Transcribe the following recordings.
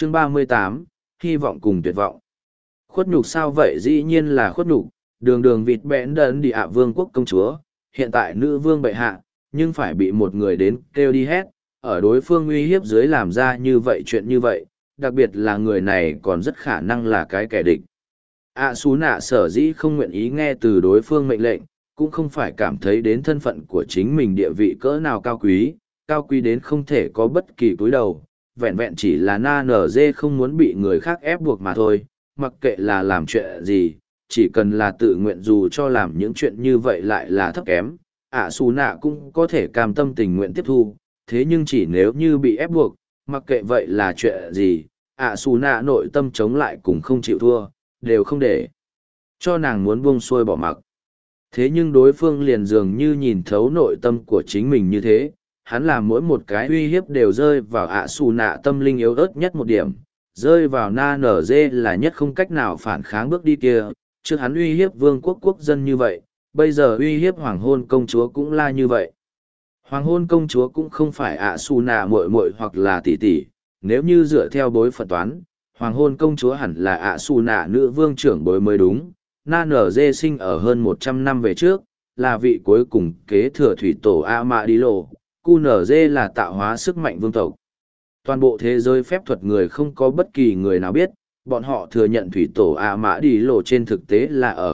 Chương 38, hy vọng cùng tuyệt vọng. Khuất nhục sao vậy? Dĩ nhiên là khuất nhục, đường đường vịt bẽn đần đi ạ vương quốc công chúa, hiện tại nữ vương bệ hạ, nhưng phải bị một người đến kêu đi hét, ở đối phương uy hiếp dưới làm ra như vậy chuyện như vậy, đặc biệt là người này còn rất khả năng là cái kẻ địch. Xú nạ sở dĩ không nguyện ý nghe từ đối phương mệnh lệnh, cũng không phải cảm thấy đến thân phận của chính mình địa vị cỡ nào cao quý đến không thể có bất kỳ cúi đầu, vẹn vẹn chỉ là na nở dê không muốn bị người khác ép buộc mà thôi, mặc kệ là làm chuyện gì, chỉ cần là tự nguyện dù cho làm những chuyện như vậy lại là thấp kém, xù nạ cũng có thể cam tâm tình nguyện tiếp thu, thế nhưng chỉ nếu như bị ép buộc, mặc kệ vậy là chuyện gì, xù nạ nội tâm chống lại cùng không chịu thua, đều không để cho nàng muốn buông xuôi bỏ mặc. Thế nhưng đối phương liền dường như nhìn thấu nội tâm của chính mình như thế, hắn làm mỗi một cái uy hiếp đều rơi vào xù nạ tâm linh yếu ớt nhất một điểm, rơi vào na nở dê là nhất không cách nào phản kháng bước đi kia, trước hắn uy hiếp vương quốc quốc dân như vậy, bây giờ uy hiếp hoàng hôn công chúa cũng là như vậy. Hoàng hôn công chúa cũng không phải xù nạ muội muội hoặc là tỷ tỷ, nếu như dựa theo bối phận toán, hoàng hôn công chúa hẳn là xù nạ nữ vương trưởng bối mới đúng. Na nở dê sinh ở hơn 100 năm về trước, là vị cuối cùng kế thừa thủy tổ Amadillo, QNZ là tạo hóa sức mạnh vương tộc. Toàn bộ thế giới phép thuật người không có bất kỳ người nào biết, bọn họ thừa nhận thủy tổ Amadillo trên thực tế là ở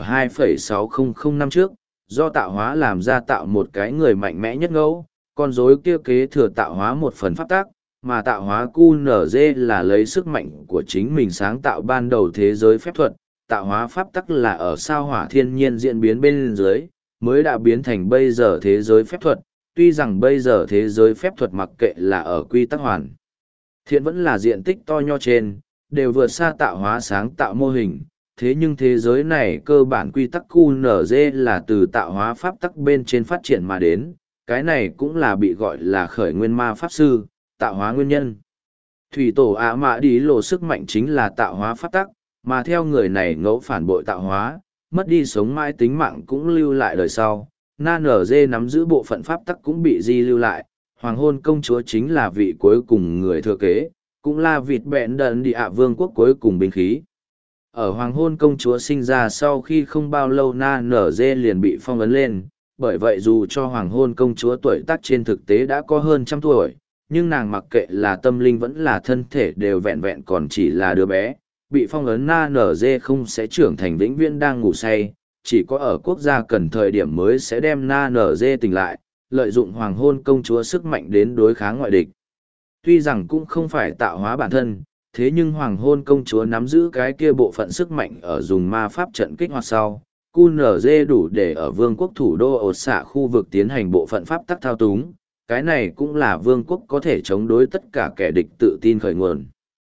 2,600 năm trước, do tạo hóa làm ra tạo một cái người mạnh mẽ nhất ngẫu, con rối kia kế thừa tạo hóa một phần pháp tác, mà tạo hóa QNZ là lấy sức mạnh của chính mình sáng tạo ban đầu thế giới phép thuật. Tạo hóa pháp tắc là ở sao hỏa thiên nhiên diễn biến bên dưới, mới đã biến thành bây giờ thế giới phép thuật, tuy rằng bây giờ thế giới phép thuật mặc kệ là ở quy tắc hoàn thiện vẫn là diện tích to nho trên, đều vượt xa tạo hóa sáng tạo mô hình, thế nhưng thế giới này cơ bản quy tắc QNZ là từ tạo hóa pháp tắc bên trên phát triển mà đến, cái này cũng là bị gọi là khởi nguyên ma pháp sư, tạo hóa nguyên nhân. Thủy tổ Mã Đi Lộ sức mạnh chính là tạo hóa pháp tắc, mà theo người này ngẫu phản bội tạo hóa, mất đi sống mãi tính mạng cũng lưu lại đời sau. Na nở dê nắm giữ bộ phận pháp tắc cũng bị di lưu lại, hoàng hôn công chúa chính là vị cuối cùng người thừa kế, cũng là vịt bẹn đần đi ạ vương quốc cuối cùng binh khí. Ở hoàng hôn công chúa sinh ra sau khi không bao lâu na nở dê liền bị phong ấn lên, bởi vậy dù cho hoàng hôn công chúa tuổi tác trên thực tế đã có hơn 100 tuổi, nhưng nàng mặc kệ là tâm linh vẫn là thân thể đều vẹn vẹn còn chỉ là đứa bé. Bị phong ấn na nở dê không sẽ trưởng thành vĩnh viễn đang ngủ say, chỉ có ở quốc gia cần thời điểm mới sẽ đem na nở dê tỉnh lại, lợi dụng hoàng hôn công chúa sức mạnh đến đối kháng ngoại địch. Tuy rằng cũng không phải tạo hóa bản thân, thế nhưng hoàng hôn công chúa nắm giữ cái kia bộ phận sức mạnh ở dùng ma pháp trận kích hoạt sau, QNZ đủ để ở vương quốc thủ đô ột xạ khu vực tiến hành bộ phận pháp tắc thao túng, cái này cũng là vương quốc có thể chống đối tất cả kẻ địch tự tin khởi nguồn.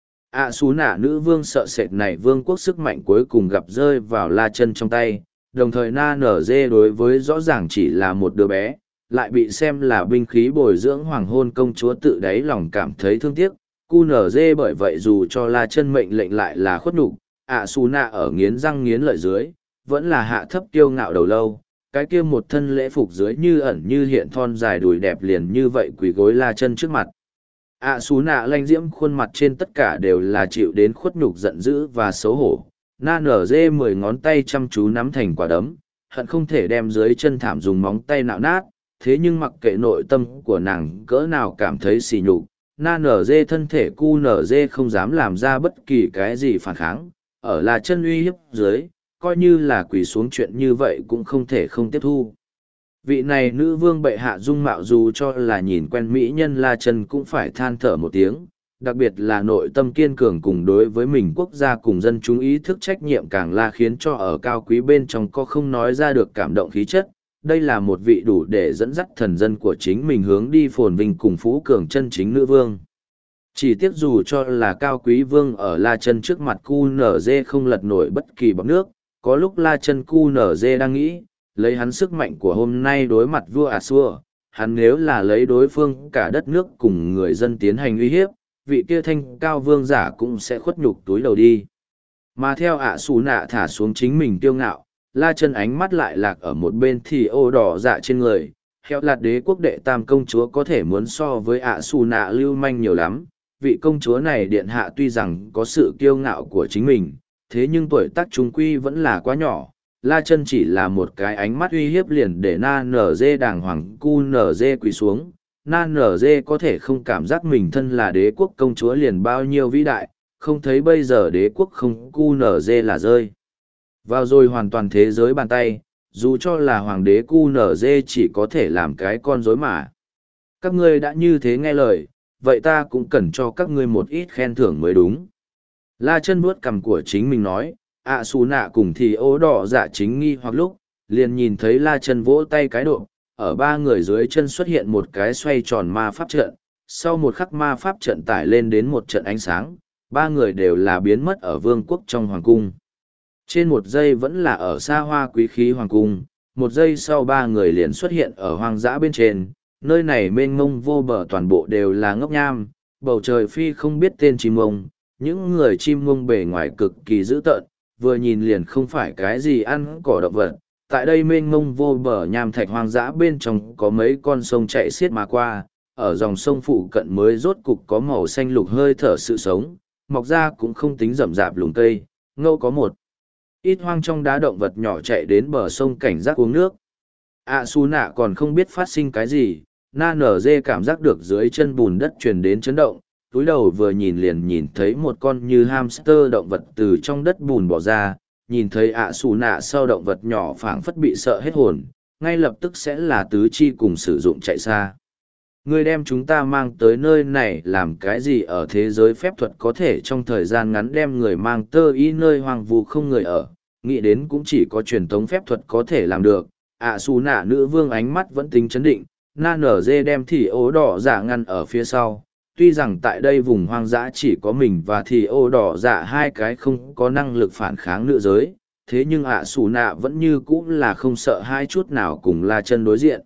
Xú nạ nữ vương sợ sệt này vương quốc sức mạnh cuối cùng gặp rơi vào la chân trong tay, đồng thời na nở dê đối với rõ ràng chỉ là một đứa bé, lại bị xem là binh khí bồi dưỡng hoàng hôn công chúa tự đáy lòng cảm thấy thương tiếc. QNZ bởi vậy dù cho la chân mệnh lệnh lại là khuất nhục, xú nạ ở nghiến răng nghiến lợi dưới, vẫn là hạ thấp kiêu ngạo đầu lâu, cái kia một thân lễ phục dưới như ẩn như hiện thon dài đùi đẹp liền như vậy quỳ gối la chân trước mặt. Xú nạ lanh diễm khuôn mặt trên tất cả đều là chịu đến khuất nhục giận dữ và xấu hổ. Na nở dê 10 ngón tay chăm chú nắm thành quả đấm, hận không thể đem dưới chân thảm dùng móng tay nạo nát, thế nhưng mặc kệ nội tâm của nàng cỡ nào cảm thấy xỉ nhục, na nở dê thân thể cu nở dê không dám làm ra bất kỳ cái gì phản kháng, ở là chân uy hiếp dưới, coi như là quỳ xuống chuyện như vậy cũng không thể không tiếp thu. Vị này nữ vương bệ hạ dung mạo dù cho là nhìn quen mỹ nhân La Chân cũng phải than thở một tiếng, đặc biệt là nội tâm kiên cường cùng đối với mình quốc gia cùng dân chúng ý thức trách nhiệm càng là khiến cho ở cao quý bên trong có không nói ra được cảm động khí chất. Đây là một vị đủ để dẫn dắt thần dân của chính mình hướng đi phồn vinh cùng phú cường chân chính nữ vương. Chỉ tiếc dù cho là cao quý vương ở La Chân trước mặt QNZ không lật nổi bất kỳ bọt nước, có lúc La Chân QNZ đang nghĩ, lấy hắn sức mạnh của hôm nay đối mặt vua Assur, hắn nếu là lấy đối phương cả đất nước cùng người dân tiến hành uy hiếp, vị kia thanh cao vương giả cũng sẽ khuất nhục túi đầu đi. Mà theo Xú nạ thả xuống chính mình kiêu ngạo, La Chân ánh mắt lại lạc ở một bên thì ô đỏ dạ trên người, Heo Lạt đế quốc đệ tam công chúa có thể muốn so với Xú nạ lưu manh nhiều lắm, vị công chúa này điện hạ tuy rằng có sự kiêu ngạo của chính mình, thế nhưng tuổi tác trung quy vẫn là quá nhỏ. La Chân chỉ là một cái ánh mắt uy hiếp liền để Na Nở Dê đàng hoàng cu nở dê quỳ xuống. Na Nở Dê có thể không cảm giác mình thân là đế quốc công chúa liền bao nhiêu vĩ đại, không thấy bây giờ đế quốc không cu nở dê là rơi vào rồi hoàn toàn thế giới bàn tay, dù cho là hoàng đế cu nở dê chỉ có thể làm cái con rối mà. Các ngươi đã như thế nghe lời, vậy ta cũng cần cho các ngươi một ít khen thưởng mới đúng. La Chân vuốt cằm của chính mình nói, ạ xù nạ cùng thì ố đỏ dạ chính nghi hoặc lúc, liền nhìn thấy La Chân vỗ tay cái độ, ở ba người dưới chân xuất hiện một cái xoay tròn ma pháp trận, sau một khắc ma pháp trận tải lên đến một trận ánh sáng, ba người đều là biến mất ở vương quốc trong hoàng cung. Trên một giây vẫn là ở xa hoa quý khí hoàng cung, một giây sau ba người liền xuất hiện ở hoang dã bên trên, nơi này mênh mông vô bờ toàn bộ đều là ngốc nham, bầu trời phi không biết tên chim mông, những người chim mông bề ngoài cực kỳ dữ tợn, vừa nhìn liền không phải cái gì ăn cỏ động vật. Tại đây mênh mông vô bờ nham thạch hoang dã bên trong có mấy con sông chạy xiết mà qua, ở dòng sông phụ cận mới rốt cục có màu xanh lục hơi thở sự sống, mọc ra cũng không tính rậm rạp lùm cây, ngâu có một ít hoang trong đá động vật nhỏ chạy đến bờ sông cảnh giác uống nước. Su nạ còn không biết phát sinh cái gì, Na Nở Dê cảm giác được dưới chân bùn đất truyền đến chấn động, túi đầu vừa nhìn liền nhìn thấy một con như hamster động vật từ trong đất bùn bỏ ra, nhìn thấy Su nạ sau động vật nhỏ phảng phất bị sợ hết hồn, ngay lập tức sẽ là tứ chi cùng sử dụng chạy xa. Ngươi đem chúng ta mang tới nơi này làm cái gì ở thế giới phép thuật có thể trong thời gian ngắn đem người mang tơ y nơi hoang vu không người ở, nghĩ đến cũng chỉ có truyền thống phép thuật có thể làm được. Su nạ nữ vương ánh mắt vẫn tính chấn định, Na Nở Dê đem thì ố đỏ giả ngăn ở phía sau. Tuy rằng tại đây vùng hoang dã chỉ có mình và thì ô đỏ dạ hai cái không có năng lực phản kháng nữ giới, thế nhưng Su nạ vẫn như cũ là không sợ hai chút nào cùng La Chân đối diện.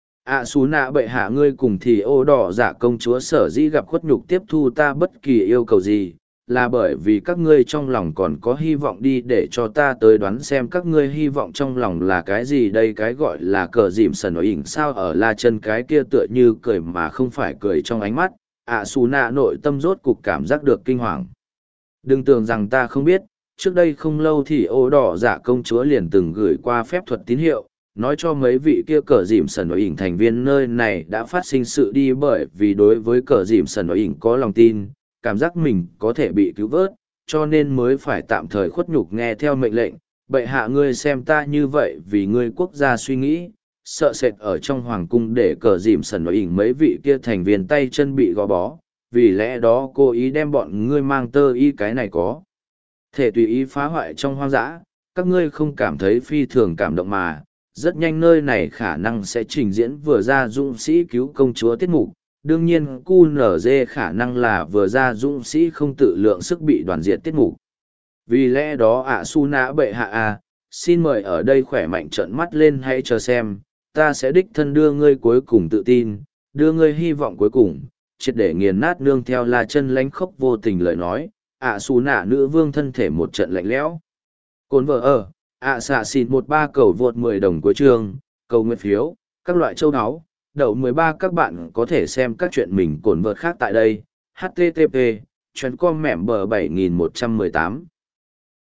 Su nạ bệ hạ ngươi cùng thì ô đỏ dạ công chúa sở dĩ gặp khuất nhục tiếp thu ta bất kỳ yêu cầu gì, là bởi vì các ngươi trong lòng còn có hy vọng đi để cho ta tới đoán xem các ngươi hy vọng trong lòng là cái gì đây cái gọi là cờ dìm sần ở ỉnh sao ở La Chân cái kia tựa như cười mà không phải cười trong ánh mắt. Su nạ nội tâm rốt cục cảm giác được kinh hoàng. Đừng tưởng rằng ta không biết, trước đây không lâu thì ô đỏ dạ công chúa liền từng gửi qua phép thuật tín hiệu, nói cho mấy vị kia cờ dìm sần ở ỉnh thành viên nơi này đã phát sinh sự đi bởi vì đối với cờ dìm sần ở ỉnh có lòng tin, cảm giác mình có thể bị cứu vớt, cho nên mới phải tạm thời khuất nhục nghe theo mệnh lệnh. Bệ hạ ngươi xem ta như vậy vì ngươi quốc gia suy nghĩ, sợ sệt ở trong hoàng cung để cờ dìm sần ở ỉnh mấy vị kia thành viên tay chân bị gò bó, vì lẽ đó cố ý đem bọn ngươi mang tơ y cái này có thể tùy ý phá hoại trong hoang dã, các ngươi không cảm thấy phi thường cảm động mà. Rất nhanh nơi này khả năng sẽ trình diễn vừa ra dũng sĩ cứu công chúa tiết mục, đương nhiên QNZ khả năng là vừa ra dũng sĩ không tự lượng sức bị đoàn diệt tiết mục. Vì lẽ đó Su nạ bệ hạ xin mời ở đây khỏe mạnh trợn mắt lên hãy chờ xem, ta sẽ đích thân đưa ngươi cuối cùng tự tin, đưa ngươi hy vọng cuối cùng, triệt để nghiền nát nương theo La Chân lánh khốc vô tình lời nói. Su nạ nữ vương thân thể một trận lạnh lẽo. Cồn vợ xạ xịt 13 cầu vượt 10 đồng cuối chương, cầu nguyện phiếu, các loại châu áo, đậu 13 các bạn có thể xem các chuyện mình cồn vợt khác tại đây. http://com mẻm bờ 7118